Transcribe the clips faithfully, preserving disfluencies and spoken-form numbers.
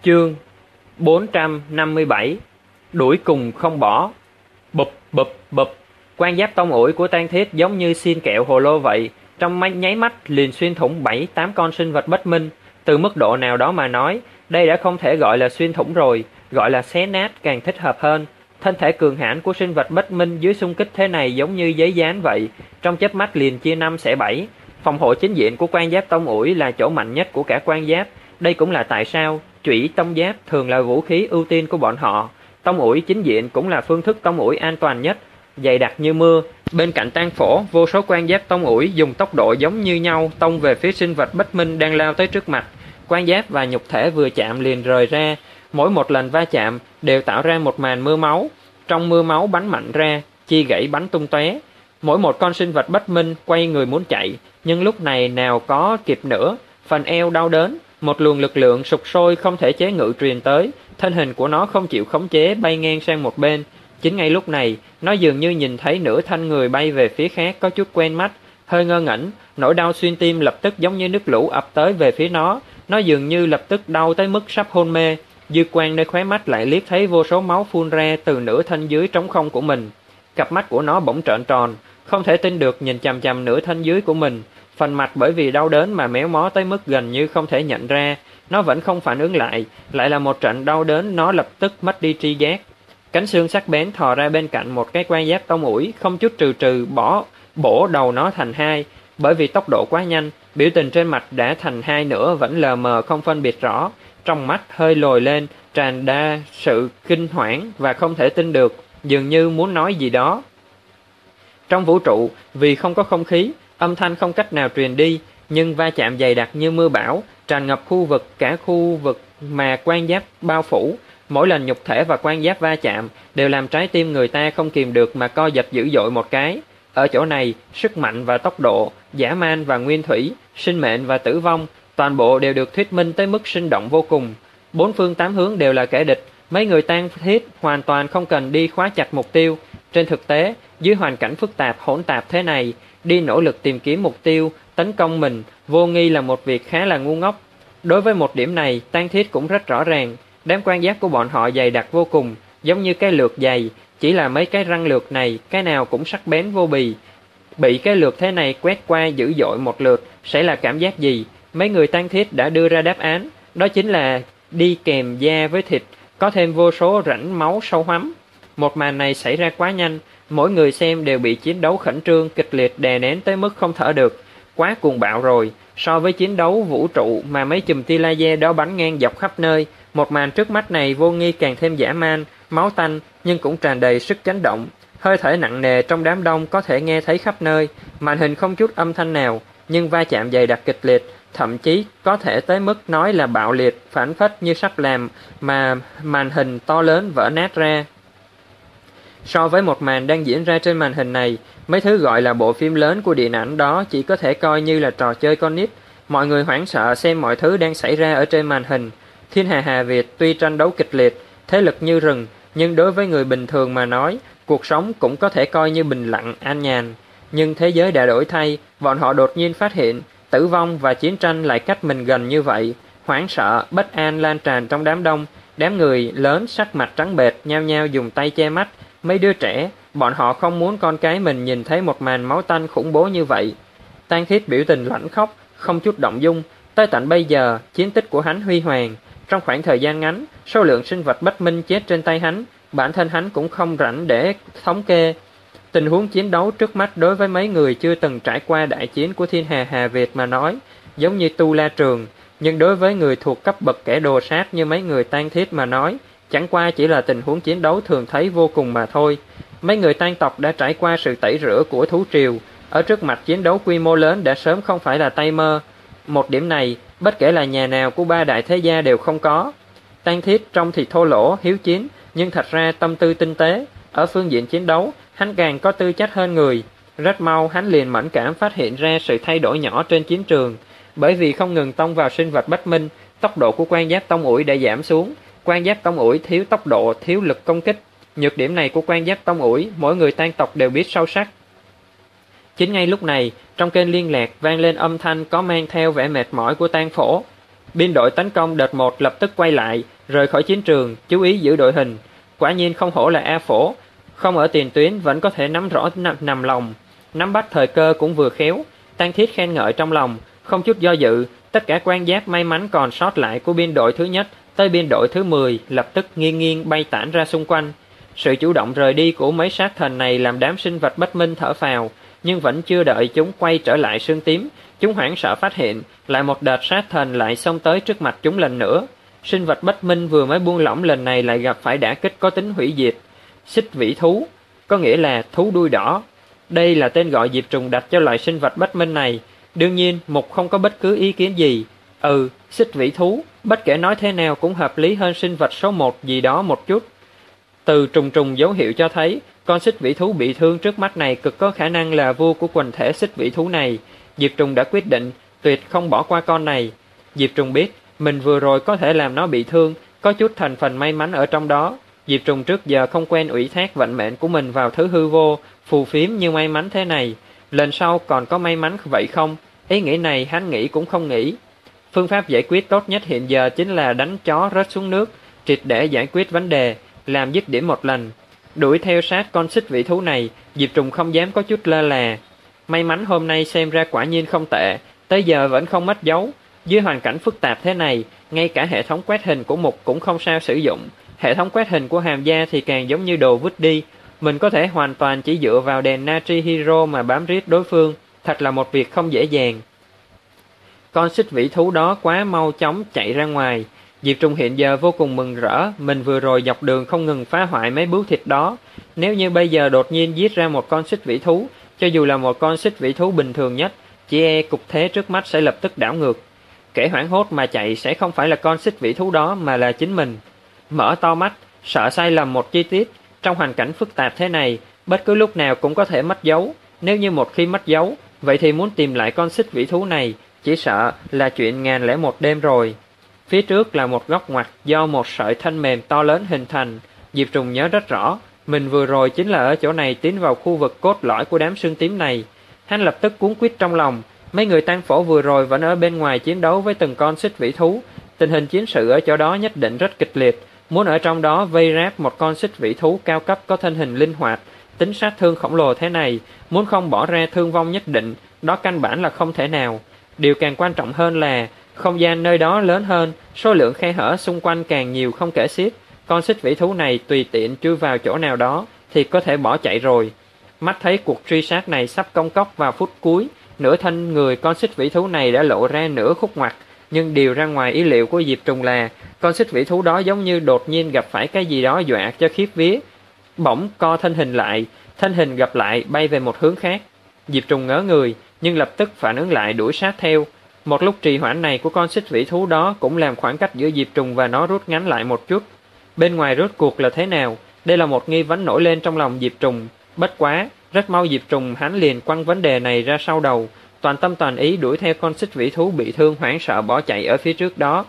Chương bốn trăm năm mươi bảy. Đuổi cùng không bỏ. Bụp bụp bụp. Quan giáp tông ủi của Tang Thiết giống như xiên kẹo hồ lô vậy, trong mấy nháy mắt liền xuyên thủng bảy tám con sinh vật bất minh. Từ mức độ nào đó mà nói, đây đã không thể gọi là xuyên thủng rồi, gọi là xé nát càng thích hợp hơn. Thân thể cường hãn của sinh vật bất minh dưới xung kích thế này giống như giấy dán vậy, trong chớp mắt liền chia năm xẻ bảy. Phòng hộ chính diện của quan giáp tông ủi là chỗ mạnh nhất của cả quan giáp. Đây cũng là tại sao chủy tông giáp thường là vũ khí ưu tiên của bọn họ. Tông ủi chính diện cũng là phương thức tông ủi an toàn nhất, dày đặc như mưa. Bên cạnh tang phổ, vô số quan giáp tông ủi dùng tốc độ giống như nhau tông về phía sinh vật bất minh đang lao tới trước mặt. Quan giáp và nhục thể vừa chạm liền rời ra, mỗi một lần va chạm đều tạo ra một màn mưa máu. Trong mưa máu bắn mạnh ra, chi gãy bắn tung tóe. Mỗi một con sinh vật bất minh quay người muốn chạy, nhưng lúc này nào có kịp nữa, phần eo đau đớn, một luồng lực lượng sục sôi không thể chế ngự truyền tới, thân hình của nó không chịu khống chế bay ngang sang một bên. Chính ngay lúc này, nó dường như nhìn thấy nửa thân người bay về phía khác có chút quen mắt, hơi ngơ ngẩn, nỗi đau xuyên tim lập tức giống như nước lũ ập tới về phía nó, nó dường như lập tức đau tới mức sắp hôn mê. Dư quang nơi khóe mắt lại liếc thấy vô số máu phun ra từ nửa thân dưới trống không của mình. Cặp mắt của nó bỗng trợn tròn, không thể tin được nhìn chằm chằm nửa thân dưới của mình. Phần mặt bởi vì đau đớn mà méo mó tới mức gần như không thể nhận ra. Nó vẫn không phản ứng lại, lại là một trận đau đớn, nó lập tức mất đi tri giác. Cánh xương sắc bén thò ra bên cạnh một cái quan giáp tông ủi, không chút trừ trừ bỏ bổ đầu nó thành hai. Bởi vì tốc độ quá nhanh, biểu tình trên mặt đã thành hai nửa vẫn lờ mờ không phân biệt rõ. Trong mắt hơi lồi lên, tràn đa sự kinh hoảng và không thể tin được, dường như muốn nói gì đó. Trong vũ trụ, vì không có không khí, âm thanh không cách nào truyền đi, nhưng va chạm dày đặc như mưa bão, tràn ngập khu vực cả khu vực mà quan giáp bao phủ. Mỗi lần nhục thể và quan giáp va chạm đều làm trái tim người ta không kìm được mà co giật dữ dội một cái. Ở chỗ này, sức mạnh và tốc độ, dã man và nguyên thủy, sinh mệnh và tử vong, toàn bộ đều được thuyết minh tới mức sinh động vô cùng. Bốn phương tám hướng đều là kẻ địch, mấy người Tang Thiết hoàn toàn không cần đi khóa chặt mục tiêu. Trên thực tế, dưới hoàn cảnh phức tạp hỗn tạp thế này, đi nỗ lực tìm kiếm mục tiêu, tấn công mình, vô nghi là một việc khá là ngu ngốc. Đối với một điểm này, Tang Thiết cũng rất rõ ràng, đám quan giáp của bọn họ dày đặc vô cùng, giống như cái lược dày, chỉ là mấy cái răng lược này, cái nào cũng sắc bén vô bì. Bị cái lược thế này quét qua dữ dội một lượt, sẽ là cảm giác gì? Mấy người Tang Thiết đã đưa ra đáp án, đó chính là đi kèm da với thịt, có thêm vô số rãnh máu sâu hoắm. Một màn này xảy ra quá nhanh, mỗi người xem đều bị chiến đấu khẩn trương kịch liệt đè nén tới mức không thở được. Quá cuồng bạo rồi, so với chiến đấu vũ trụ mà mấy chùm tia laser đó bắn ngang dọc khắp nơi, một màn trước mắt này vô nghi càng thêm dã man, máu tanh nhưng cũng tràn đầy sức chấn động. Hơi thở nặng nề trong đám đông có thể nghe thấy khắp nơi, màn hình không chút âm thanh nào, nhưng va chạm dày đặc kịch liệt, thậm chí có thể tới mức nói là bạo liệt, phản phất như sắp làm mà màn hình to lớn vỡ nát ra. So với một màn đang diễn ra trên màn hình này, mấy thứ gọi là bộ phim lớn của điện ảnh đó chỉ có thể coi như là trò chơi con nít. Mọi người hoảng sợ xem mọi thứ đang xảy ra ở trên màn hình. Thiên Hà Hà Việt tuy tranh đấu kịch liệt, thế lực như rừng, nhưng đối với người bình thường mà nói, cuộc sống cũng có thể coi như bình lặng, an nhàn. Nhưng thế giới đã đổi thay, bọn họ đột nhiên phát hiện, tử vong và chiến tranh lại cách mình gần như vậy. Hoảng sợ, bất an lan tràn trong đám đông, đám người lớn sắc mặt trắng bệch nhao nhao dùng tay che mắt. Mấy đứa trẻ, bọn họ không muốn con cái mình nhìn thấy một màn máu tanh khủng bố như vậy. Tang Thiết biểu tình lãnh khóc, không chút động dung. Tới tận bây giờ, chiến tích của hắn huy hoàng. Trong khoảng thời gian ngắn, số lượng sinh vật bất minh chết trên tay hắn, bản thân hắn cũng không rảnh để thống kê. Tình huống chiến đấu trước mắt đối với mấy người chưa từng trải qua đại chiến của Thiên Hà Hà Việt mà nói, giống như tu la trường. Nhưng đối với người thuộc cấp bậc kẻ đồ sát như mấy người Tang Thiết mà nói, chẳng qua chỉ là tình huống chiến đấu thường thấy vô cùng mà thôi. Mấy người Tang tộc đã trải qua sự tẩy rửa của thú triều, ở trước mặt chiến đấu quy mô lớn đã sớm không phải là tay mơ. Một điểm này, bất kể là nhà nào của ba đại thế gia đều không có. Tang Thiết trông thì thô lỗ, hiếu chiến, nhưng thật ra tâm tư tinh tế. Ở phương diện chiến đấu, hắn càng có tư chất hơn người. Rất mau hắn liền mẫn cảm phát hiện ra sự thay đổi nhỏ trên chiến trường. Bởi vì không ngừng tông vào sinh vật bất minh, tốc độ của quan giáp tông ủi đã giảm xuống. Quan giáp tông ủi thiếu tốc độ, thiếu lực công kích. Nhược điểm này của quan giáp tông ủi, mỗi người Tang tộc đều biết sâu sắc. Chính ngay lúc này, trong kênh liên lạc vang lên âm thanh có mang theo vẻ mệt mỏi của Tang Phổ. Biên đội tấn công đợt một lập tức quay lại, rời khỏi chiến trường, chú ý giữ đội hình. Quả nhiên không hổ là A Phổ, không ở tiền tuyến vẫn có thể nắm rõ nằm lòng, nắm bắt thời cơ cũng vừa khéo. Tang Thiết khen ngợi trong lòng, không chút do dự. Tất cả quan giáp may mắn còn sót lại của biên đội thứ nhất tới biên đội thứ mười lập tức nghiêng nghiêng bay tản ra xung quanh. Sự chủ động rời đi của mấy sát thần này làm đám sinh vật bất minh thở phào, nhưng vẫn chưa đợi chúng quay trở lại sương tím, chúng hoảng sợ phát hiện lại một đợt sát thần lại xông tới trước mặt chúng lần nữa. Sinh vật bất minh vừa mới buông lỏng lần này lại gặp phải đả kích có tính hủy diệt. Xích vĩ thú, có nghĩa là thú đuôi đỏ. Đây là tên gọi Diệp Trùng đặt cho loại sinh vật bất minh này. Đương nhiên, Mục không có bất cứ ý kiến gì. Ừ, xích vĩ thú, bất kể nói thế nào cũng hợp lý hơn sinh vật số một gì đó một chút. Từ trùng trùng dấu hiệu cho thấy, con xích vĩ thú bị thương trước mắt này cực có khả năng là vua của quần thể xích vĩ thú này. Diệp Trùng đã quyết định, tuyệt không bỏ qua con này. Diệp Trùng biết, mình vừa rồi có thể làm nó bị thương, có chút thành phần may mắn ở trong đó. Diệp Trùng trước giờ không quen ủy thác vận mệnh của mình vào thứ hư vô, phù phiếm như may mắn thế này. Lần sau còn có may mắn vậy không? Ý nghĩ này hắn nghĩ cũng không nghĩ. Phương pháp giải quyết tốt nhất hiện giờ chính là đánh chó rớt xuống nước, triệt để giải quyết vấn đề, làm dứt điểm một lần. Đuổi theo sát con xích vĩ thú này, Diệp Trùng không dám có chút lơ là. May mắn hôm nay xem ra quả nhiên không tệ, tới giờ vẫn không mất dấu. Dưới hoàn cảnh phức tạp thế này, ngay cả hệ thống quét hình của Mục cũng không sao sử dụng. Hệ thống quét hình của Hàm Gia thì càng giống như đồ vứt đi. Mình có thể hoàn toàn chỉ dựa vào đèn Natri Hero mà bám riết đối phương, thật là một việc không dễ dàng. Con xích vĩ thú đó quá mau chóng chạy ra ngoài. Diệp Trùng hiện giờ vô cùng mừng rỡ, mình vừa rồi dọc đường không ngừng phá hoại mấy bướu thịt đó. Nếu như bây giờ đột nhiên giết ra một con xích vĩ thú, cho dù là một con xích vĩ thú bình thường nhất, chỉ e cục thế trước mắt sẽ lập tức đảo ngược. Kẻ hoảng hốt mà chạy sẽ không phải là con xích vĩ thú đó mà là chính mình. Mở to mắt, sợ sai lầm một chi tiết. Trong hoàn cảnh phức tạp thế này, bất cứ lúc nào cũng có thể mất dấu. Nếu như một khi mất dấu, vậy thì muốn tìm lại con xích vĩ thú này, chỉ sợ là chuyện ngàn lẻ một đêm rồi. Phía trước là một góc ngoặt do một sợi thanh mềm to lớn hình thành. Diệp Trùng nhớ rất rõ, mình vừa rồi chính là ở chỗ này tiến vào khu vực cốt lõi của đám xương tím này. Hắn lập tức cuốn quýt trong lòng, mấy người tang phổ vừa rồi vẫn ở bên ngoài chiến đấu với từng con xích vĩ thú. Tình hình chiến sự ở chỗ đó nhất định rất kịch liệt. Muốn ở trong đó vây ráp một con xích vĩ thú cao cấp có thân hình linh hoạt, tính sát thương khổng lồ thế này, muốn không bỏ ra thương vong nhất định, đó căn bản là không thể nào. Điều càng quan trọng hơn là, không gian nơi đó lớn hơn, số lượng khe hở xung quanh càng nhiều không kể xiết. Con xích vĩ thú này tùy tiện chui vào chỗ nào đó, thì có thể bỏ chạy rồi. Mắt thấy cuộc truy sát này sắp công cốc vào phút cuối, nửa thân người con xích vĩ thú này đã lộ ra nửa khúc ngoặt. Nhưng điều ra ngoài ý liệu của Diệp Trùng là, con xích vĩ thú đó giống như đột nhiên gặp phải cái gì đó dọa cho khiếp vía. Bỗng co thân hình lại, thân hình gặp lại bay về một hướng khác. Diệp Trùng ngớ người, nhưng lập tức phản ứng lại đuổi sát theo. Một lúc trì hoãn này của con xích vĩ thú đó cũng làm khoảng cách giữa Diệp Trùng và nó rút ngắn lại một chút. Bên ngoài rốt cuộc là thế nào? Đây là một nghi vấn nổi lên trong lòng Diệp Trùng. Bất quá, rất mau Diệp Trùng hắn liền quăng vấn đề này ra sau đầu, toàn tâm toàn ý đuổi theo con xích vĩ thú bị thương hoảng sợ bỏ chạy ở phía trước đó.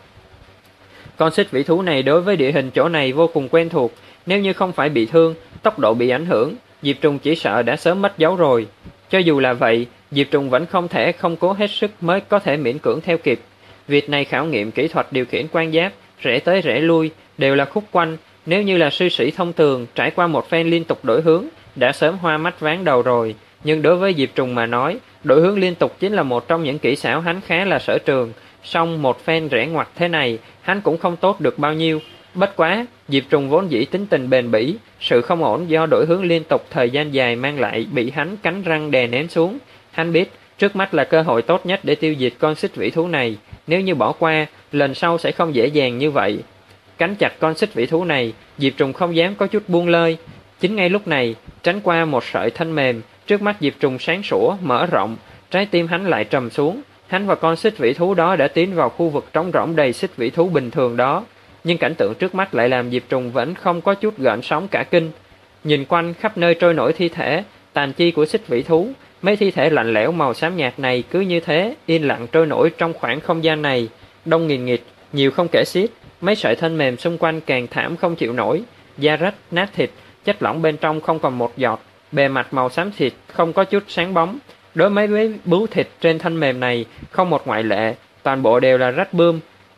Con xích vĩ thú này đối với địa hình chỗ này vô cùng quen thuộc, nếu như không phải bị thương, tốc độ bị ảnh hưởng, Diệp Trùng chỉ sợ đã sớm mất dấu rồi. Cho dù là vậy, Diệp Trùng vẫn không thể không cố hết sức mới có thể miễn cưỡng theo kịp. Việc này khảo nghiệm kỹ thuật điều khiển quan giáp, rẽ tới rẽ lui, đều là khúc quanh. Nếu như là sư sĩ thông thường, trải qua một phen liên tục đổi hướng, đã sớm hoa mắt ván đầu rồi. Nhưng đối với Diệp Trùng mà nói, đổi hướng liên tục chính là một trong những kỹ xảo hắn khá là sở trường. Song một phen rẽ ngoặt thế này, hắn cũng không tốt được bao nhiêu. Bất quá, Diệp Trùng vốn dĩ tính tình bền bỉ, sự không ổn do đổi hướng liên tục thời gian dài mang lại bị hắn cắn răng đè nén xuống. Hắn biết, trước mắt là cơ hội tốt nhất để tiêu diệt con xích vĩ thú này, nếu như bỏ qua, lần sau sẽ không dễ dàng như vậy. Cắn chặt con xích vĩ thú này, Diệp Trùng không dám có chút buông lơi. Chính ngay lúc này, tránh qua một sợi thanh mềm, trước mắt Diệp Trùng sáng sủa, mở rộng, trái tim hắn lại trầm xuống. Hắn và con xích vĩ thú đó đã tiến vào khu vực trống rỗng đầy xích vĩ thú bình thường đó. Nhưng cảnh tượng trước mắt lại làm Diệp Trùng vẫn không có chút gợn sóng cả kinh. Nhìn quanh khắp nơi trôi nổi thi thể, tàn chi của xích vĩ thú, mấy thi thể lạnh lẽo màu xám nhạt này cứ như thế, yên lặng trôi nổi trong khoảng không gian này, đông nghìn nghịt, nhiều không kể xiết. Mấy sợi thân mềm xung quanh càng thảm không chịu nổi, da rách, nát thịt, chất lỏng bên trong không còn một giọt, bề mặt màu xám thịt không có chút sáng bóng. Đối mấy với bướu thịt trên thân mềm này, không một ngoại lệ, toàn bộ đều là rách bươm.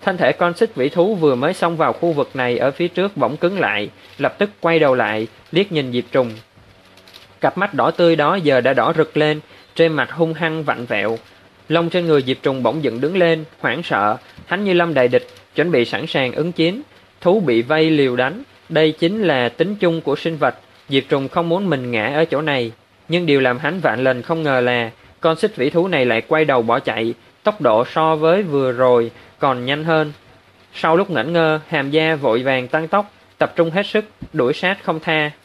Thân thể con xích vĩ thú vừa mới xông vào khu vực này ở phía trước bỗng cứng lại, lập tức quay đầu lại, liếc nhìn Diệp Trùng. Cặp mắt đỏ tươi đó giờ đã đỏ rực lên, trên mặt hung hăng vặn vẹo. Lông trên người Diệp Trùng bỗng dựng đứng lên, hoảng sợ, hắn như lâm đại địch, chuẩn bị sẵn sàng ứng chiến. Thú bị vây liều đánh, đây chính là tính chung của sinh vật. Diệp Trùng không muốn mình ngã ở chỗ này, nhưng điều làm hắn vạn lần không ngờ là con xích vĩ thú này lại quay đầu bỏ chạy, tốc độ so với vừa rồi còn nhanh hơn. Sau lúc ngẩn ngơ, Hàm Gia vội vàng tăng tốc, tập trung hết sức, đuổi sát không tha.